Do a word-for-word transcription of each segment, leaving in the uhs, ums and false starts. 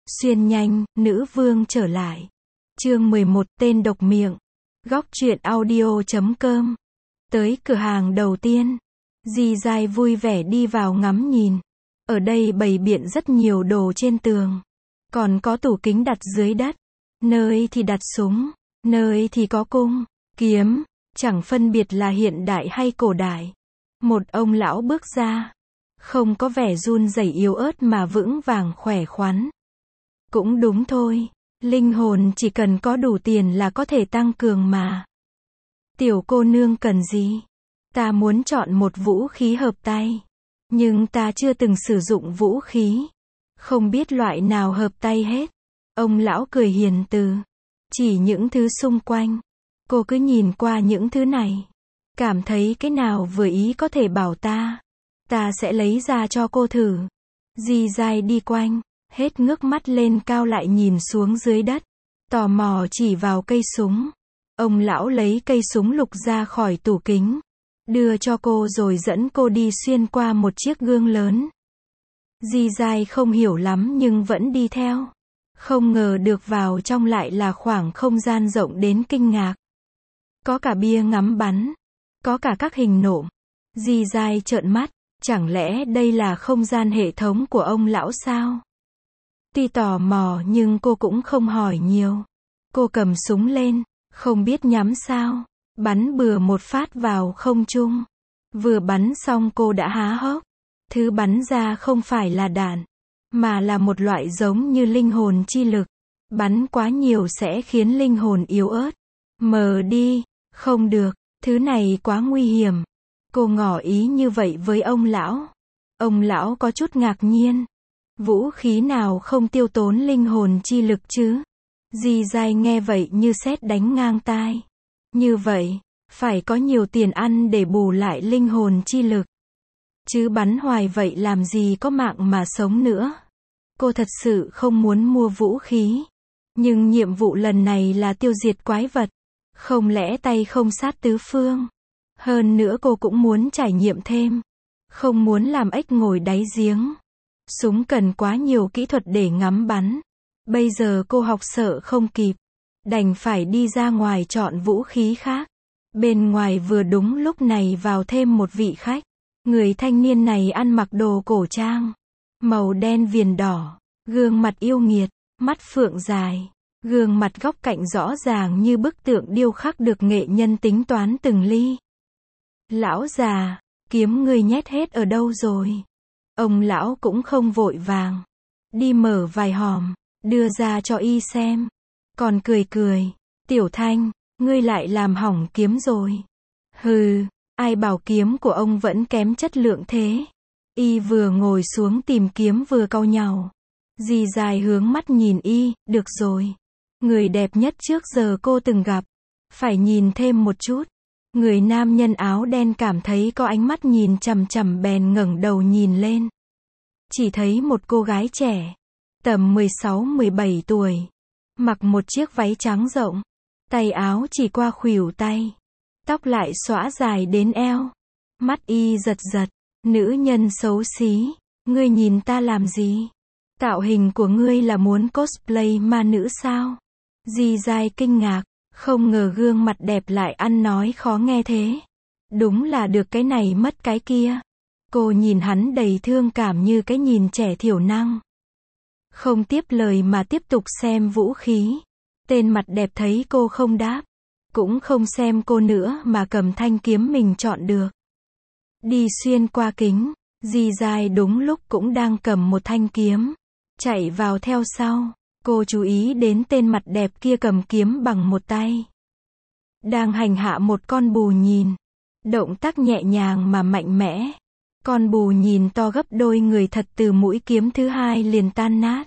Xuyên nhanh, nữ vương trở lại. Chương mười một, tên độc miệng. Góc truyện audio chấm com. Tới cửa hàng đầu tiên, Di Dai vui vẻ đi vào ngắm nhìn. Ở đây bày biện rất nhiều đồ trên tường. Còn có tủ kính đặt dưới đất. Nơi thì đặt súng, nơi thì có cung, kiếm, chẳng phân biệt là hiện đại hay cổ đại. Một ông lão bước ra, không có vẻ run rẩy yếu ớt mà vững vàng khỏe khoắn. Cũng đúng thôi, linh hồn chỉ cần có đủ tiền là có thể tăng cường mà. Tiểu cô nương cần gì? Ta muốn chọn một vũ khí hợp tay. Nhưng ta chưa từng sử dụng vũ khí. Không biết loại nào hợp tay hết. Ông lão cười hiền từ. Chỉ những thứ xung quanh. Cô cứ nhìn qua những thứ này. Cảm thấy cái nào vừa ý có thể bảo ta. Ta sẽ lấy ra cho cô thử. Di Dai đi quanh. Hết ngước mắt lên cao lại nhìn xuống dưới đất. Tò mò chỉ vào cây súng. Ông lão lấy cây súng lục ra khỏi tủ kính. Đưa cho cô rồi dẫn cô đi xuyên qua một chiếc gương lớn. Di Dai không hiểu lắm nhưng vẫn đi theo. Không ngờ được vào trong lại là khoảng không gian rộng đến kinh ngạc. Có cả bia ngắm bắn. Có cả các hình nộm. Di Dai trợn mắt. Chẳng lẽ đây là không gian hệ thống của ông lão sao? Tuy tò mò nhưng cô cũng không hỏi nhiều. Cô cầm súng lên. Không biết nhắm sao. Bắn bừa một phát vào không trung. Vừa bắn xong cô đã há hốc. Thứ bắn ra không phải là đạn. Mà là một loại giống như linh hồn chi lực. Bắn quá nhiều sẽ khiến linh hồn yếu ớt. Mờ đi. Không được. Thứ này quá nguy hiểm. Cô ngỏ ý như vậy với ông lão. Ông lão có chút ngạc nhiên. Vũ khí nào không tiêu tốn linh hồn chi lực chứ? Di Dai nghe vậy như sét đánh ngang tai. Như vậy, phải có nhiều tiền ăn để bù lại linh hồn chi lực. Chứ bắn hoài vậy làm gì có mạng mà sống nữa. Cô thật sự không muốn mua vũ khí. Nhưng nhiệm vụ lần này là tiêu diệt quái vật. Không lẽ tay không sát tứ phương. Hơn nữa cô cũng muốn trải nghiệm thêm. Không muốn làm ếch ngồi đáy giếng. Súng cần quá nhiều kỹ thuật để ngắm bắn. Bây giờ cô học sợ không kịp. Đành phải đi ra ngoài chọn vũ khí khác. Bên ngoài vừa đúng lúc này vào thêm một vị khách. Người thanh niên này ăn mặc đồ cổ trang. Màu đen viền đỏ. Gương mặt yêu nghiệt. Mắt phượng dài. Gương mặt góc cạnh rõ ràng như bức tượng điêu khắc được nghệ nhân tính toán từng ly. Lão già, kiếm ngươi nhét hết ở đâu rồi? Ông lão cũng không vội vàng. Đi mở vài hòm. Đưa ra cho y xem. Còn cười cười. Tiểu Thanh, ngươi lại làm hỏng kiếm rồi. Hừ, ai bảo kiếm của ông vẫn kém chất lượng thế. Y vừa ngồi xuống tìm kiếm vừa cau nhàu. Di Dai hướng mắt nhìn y, được rồi. Người đẹp nhất trước giờ cô từng gặp. Phải nhìn thêm một chút. Người nam nhân áo đen cảm thấy có ánh mắt nhìn chằm chằm bèn ngẩng đầu nhìn lên. Chỉ thấy một cô gái trẻ. Tầm mười sáu mười bảy tuổi. Mặc một chiếc váy trắng rộng. Tay áo chỉ qua khuỷu tay. Tóc lại xõa dài đến eo. Mắt y giật giật. Nữ nhân xấu xí. Ngươi nhìn ta làm gì? Tạo hình của ngươi là muốn cosplay ma nữ sao? Di Dai kinh ngạc. Không ngờ gương mặt đẹp lại ăn nói khó nghe thế. Đúng là được cái này mất cái kia. Cô nhìn hắn đầy thương cảm như cái nhìn trẻ thiểu năng. Không tiếp lời mà tiếp tục xem vũ khí. Tên mặt đẹp thấy cô không đáp. Cũng không xem cô nữa mà cầm thanh kiếm mình chọn được. Đi xuyên qua kính. Di Dai đúng lúc cũng đang cầm một thanh kiếm. Chạy vào theo sau. Cô chú ý đến tên mặt đẹp kia cầm kiếm bằng một tay. Đang hành hạ một con bù nhìn. Động tác nhẹ nhàng mà mạnh mẽ. Con bù nhìn to gấp đôi người thật từ mũi kiếm thứ hai liền tan nát.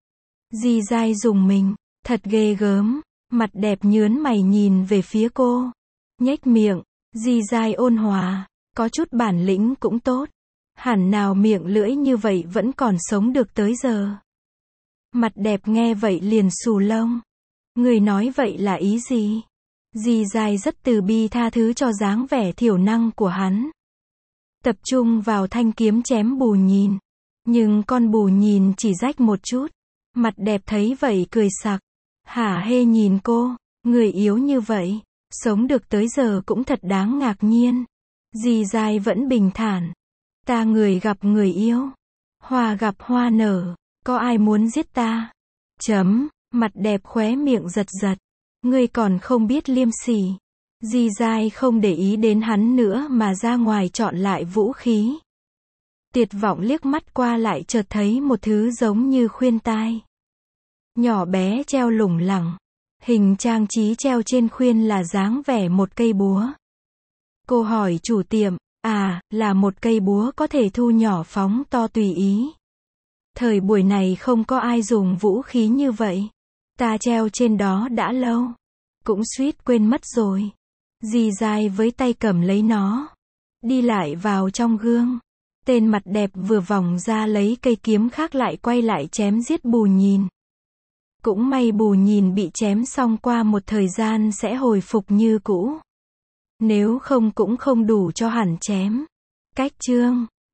Di Dai dùng mình. Thật ghê gớm. Mặt đẹp nhớn mày nhìn về phía cô. Nhếch miệng. Di Dai ôn hòa. Có chút bản lĩnh cũng tốt. Hẳn nào miệng lưỡi như vậy vẫn còn sống được tới giờ. Mặt đẹp nghe vậy liền xù lông. Người nói vậy là ý gì? Di Dai rất từ bi tha thứ cho dáng vẻ thiểu năng của hắn. Tập trung vào thanh kiếm chém bù nhìn. Nhưng con bù nhìn chỉ rách một chút. Mặt đẹp thấy vậy cười sặc. Hả hê nhìn cô, người yếu như vậy, sống được tới giờ cũng thật đáng ngạc nhiên. Dì dai vẫn bình thản. Ta người gặp người yêu. Hoa gặp hoa nở. Có ai muốn giết ta? Chấm, mặt đẹp khóe miệng giật giật. Ngươi còn không biết liêm sỉ. Dì dai không để ý đến hắn nữa mà ra ngoài chọn lại vũ khí. Tuyệt vọng liếc mắt qua lại chợt thấy một thứ giống như khuyên tai. Nhỏ bé treo lủng lẳng. Hình trang trí treo trên khuyên là dáng vẻ một cây búa. Cô hỏi chủ tiệm, à, là một cây búa có thể thu nhỏ phóng to tùy ý. Thời buổi này không có ai dùng vũ khí như vậy. Ta treo trên đó đã lâu. Cũng suýt quên mất rồi. Dì dai với tay cầm lấy nó. Đi lại vào trong gương. Tên mặt đẹp vừa vòng ra lấy cây kiếm khác lại quay lại chém giết Bù Nhìn. Cũng may Bù Nhìn bị chém xong qua một thời gian sẽ hồi phục như cũ. Nếu không cũng không đủ cho hẳn chém. Cách chương